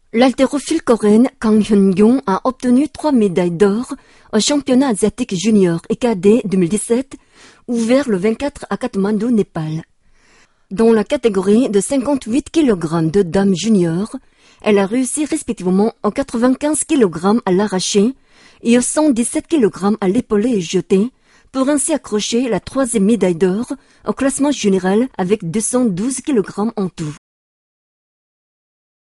L'haltérophile coréenne Kang Hyun-yong a obtenu 3 médailles d'or au championnat asiatique junior et cadet 2017, ouvert le 24 à Katmandou, Népal. Dans la catégorie de 58 kg de dames juniors, elle a réussi respectivement aux 95 kg à l'arraché et aux 117 kg à l'épaulé et jeté, pour ainsi accrocher la 3e médaille d'or au classement général avec 212 kg en tout.